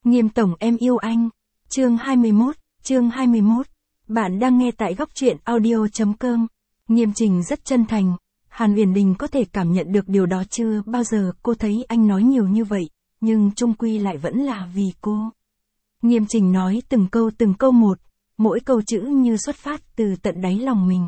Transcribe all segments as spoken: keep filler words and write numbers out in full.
Nghiêm tổng em yêu anh. Chương hai mươi mốt, chương hai mươi mốt. Bạn đang nghe tại góc truyện audio chấm com. Nghiêm Trình rất chân thành. Hàn Uyển Đình có thể cảm nhận được điều đó chưa bao giờ cô thấy anh nói nhiều như vậy, nhưng chung quy lại vẫn là vì cô. Nghiêm Trình nói từng câu từng câu một, mỗi câu chữ như xuất phát từ tận đáy lòng mình.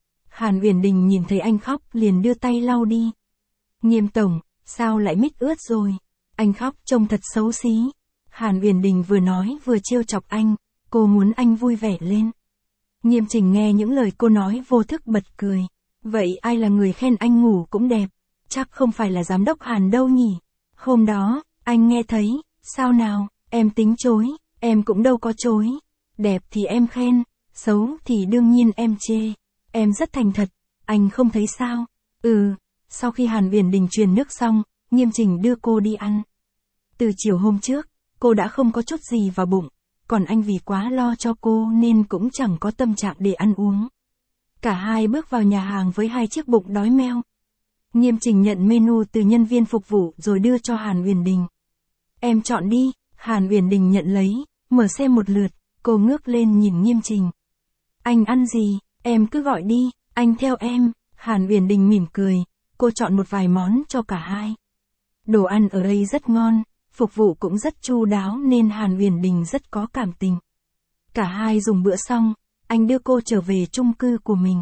Hàn Uyển Đình nhìn thấy anh khóc liền đưa tay lau đi. Nghiêm tổng, sao lại mít ướt rồi? Anh khóc trông thật xấu xí. Hàn Uyển Đình vừa nói vừa trêu chọc anh, cô muốn anh vui vẻ lên. Nghiêm Trình nghe những lời cô nói vô thức bật cười. Vậy ai là người khen anh ngủ cũng đẹp? Chắc không phải là giám đốc Hàn đâu nhỉ? Hôm đó, anh nghe thấy, sao nào, em tính chối, em cũng đâu có chối. Đẹp thì em khen, xấu thì đương nhiên em chê. Em rất thành thật, anh không thấy sao? Ừ, sau khi Hàn Uyển Đình truyền nước xong, Nghiêm Trình đưa cô đi ăn. Từ chiều hôm trước, cô đã không có chút gì vào bụng, còn anh vì quá lo cho cô nên cũng chẳng có tâm trạng để ăn uống. Cả hai bước vào nhà hàng với hai chiếc bụng đói meo. Nghiêm Trình nhận menu từ nhân viên phục vụ rồi đưa cho Hàn Uyển Đình. Em chọn đi. Hàn Uyển Đình nhận lấy, mở xem một lượt, cô ngước lên nhìn Nghiêm Trình. Anh ăn gì, em cứ gọi đi, anh theo em. Hàn Uyển Đình mỉm cười, cô chọn một vài món cho cả hai. Đồ ăn ở đây rất ngon, phục vụ cũng rất chu đáo nên Hàn Uyển Đình rất có cảm tình. Cả hai dùng bữa xong, anh đưa cô trở về chung cư của mình.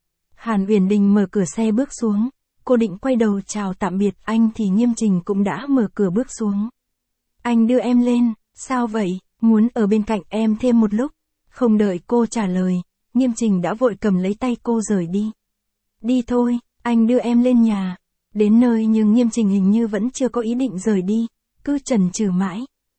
Hàn Uyển Đình mở cửa xe bước xuống, cô định quay đầu chào tạm biệt anh thì Nghiêm Trình cũng đã mở cửa bước xuống. Anh đưa em lên, sao vậy, muốn ở bên cạnh em thêm một lúc? Không đợi cô trả lời, Nghiêm Trình đã vội cầm lấy tay cô rời đi. Đi thôi, anh đưa em lên nhà. Đến nơi nhưng Nghiêm Trình hình như vẫn chưa có ý định rời đi, cứ chần chừ mãi.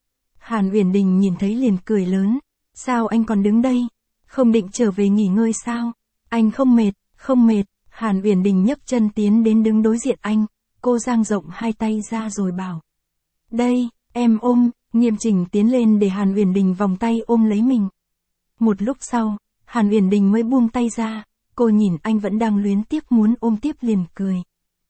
Hàn Uyển Đình nhìn thấy liền cười lớn, sao anh còn đứng đây? Không định trở về nghỉ ngơi sao? Anh không mệt, không mệt. Hàn Uyển Đình nhấc chân tiến đến đứng đối diện anh, cô dang rộng hai tay ra rồi bảo. Đây, em ôm. Nghiêm Trình tiến lên để Hàn Uyển Đình vòng tay ôm lấy mình. Một lúc sau, Hàn Uyển Đình mới buông tay ra, cô nhìn anh vẫn đang luyến tiếc muốn ôm tiếp liền cười.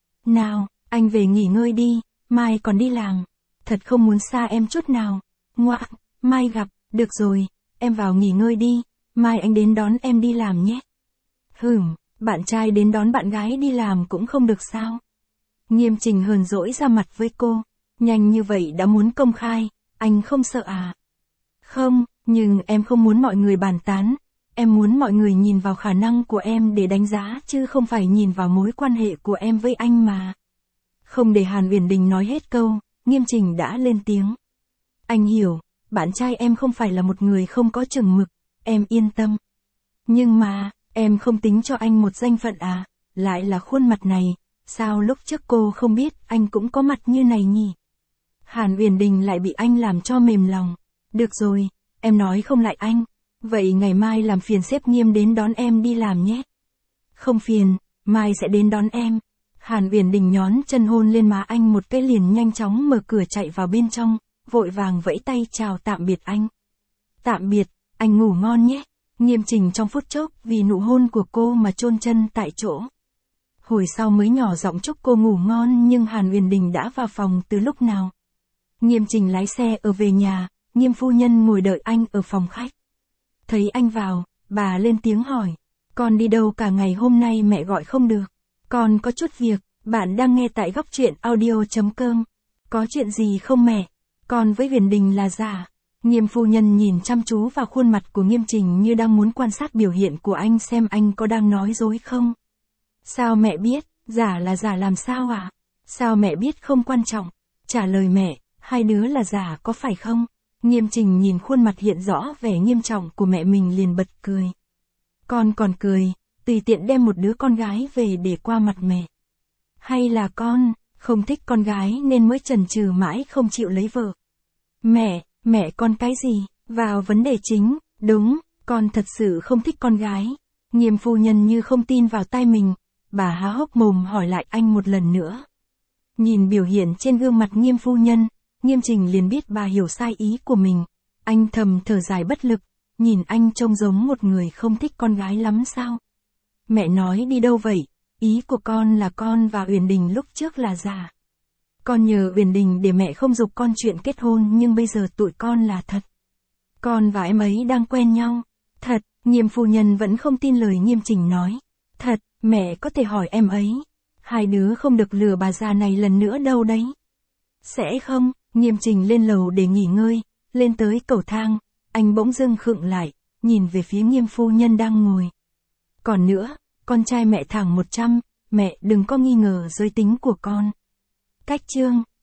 Nào, anh về nghỉ ngơi đi, mai còn đi làm. Thật không muốn xa em chút nào. Ngoạ, mai gặp, được rồi, em vào nghỉ ngơi đi, mai anh đến đón em đi làm nhé. Hửm, bạn trai đến đón bạn gái đi làm cũng không được sao? Nghiêm Trình hờn dỗi ra mặt với cô, nhanh như vậy đã muốn công khai, anh không sợ à? Không, nhưng em không muốn mọi người bàn tán, em muốn mọi người nhìn vào khả năng của em để đánh giá chứ không phải nhìn vào mối quan hệ của em với anh mà. Không để Hàn Uyển Đình nói hết câu, Nghiêm Trình đã lên tiếng. Anh hiểu, bạn trai em không phải là một người không có chừng mực, em yên tâm. Nhưng mà, em không tính cho anh một danh phận à, lại là khuôn mặt này, sao lúc trước cô không biết anh cũng có mặt như này nhỉ? Hàn Uyển Đình lại bị anh làm cho mềm lòng. Được rồi, em nói không lại anh, vậy ngày mai làm phiền sếp Nghiêm đến đón em đi làm nhé. Không phiền, mai sẽ đến đón em. Hàn Uyển Đình nhón chân hôn lên má anh một cái liền nhanh chóng mở cửa chạy vào bên trong, vội vàng vẫy tay chào tạm biệt anh. Tạm biệt, anh ngủ ngon nhé. Nghiêm Trình trong phút chốc vì nụ hôn của cô mà chôn chân tại chỗ. Hồi sau mới nhỏ giọng chúc cô ngủ ngon nhưng Hàn Uyển Đình đã vào phòng từ lúc nào. Nghiêm Trình lái xe ở về nhà, Nghiêm phu nhân ngồi đợi anh ở phòng khách. Thấy anh vào, bà lên tiếng hỏi, con đi đâu cả ngày hôm nay mẹ gọi không được. Con có chút việc, bạn đang nghe tại góc truyện audio chấm com. Có chuyện gì không mẹ? Con với Uyển Đình là giả. Nghiêm phu nhân nhìn chăm chú vào khuôn mặt của Nghiêm Trình như đang muốn quan sát biểu hiện của anh xem anh có đang nói dối không. Sao mẹ biết, giả là giả làm sao à? Sao mẹ biết không quan trọng? Trả lời mẹ, hai đứa là giả có phải không? Nghiêm Trình nhìn khuôn mặt hiện rõ vẻ nghiêm trọng của mẹ mình liền bật cười. Con còn cười, tùy tiện đem một đứa con gái về để qua mặt mẹ. Hay là con, không thích con gái nên mới chần chừ mãi không chịu lấy vợ? Mẹ, mẹ con cái gì? Vào vấn đề chính, đúng, con thật sự không thích con gái. Nghiêm phu nhân như không tin vào tai mình, bà há hốc mồm hỏi lại anh một lần nữa. Nhìn biểu hiện trên gương mặt Nghiêm phu nhân, Nghiêm Trình liền biết bà hiểu sai ý của mình. Anh thầm thở dài bất lực, nhìn anh trông giống một người không thích con gái lắm sao? Mẹ nói đi đâu vậy? Ý của con là con và Uyển Đình lúc trước là giả. Con nhờ Uyển Đình để mẹ không giục con chuyện kết hôn nhưng bây giờ tụi con là thật. Con và em ấy đang quen nhau. Thật, Nghiêm phu nhân vẫn không tin lời Nghiêm Trình nói. Thật, mẹ có thể hỏi em ấy. Hai đứa không được lừa bà già này lần nữa đâu đấy. Sẽ không, Nghiêm Trình lên lầu để nghỉ ngơi, lên tới cầu thang, anh bỗng dưng khựng lại, nhìn về phía Nghiêm phu nhân đang ngồi. Còn nữa, con trai mẹ thẳng một trăm, mẹ đừng có nghi ngờ giới tính của con. Cách chương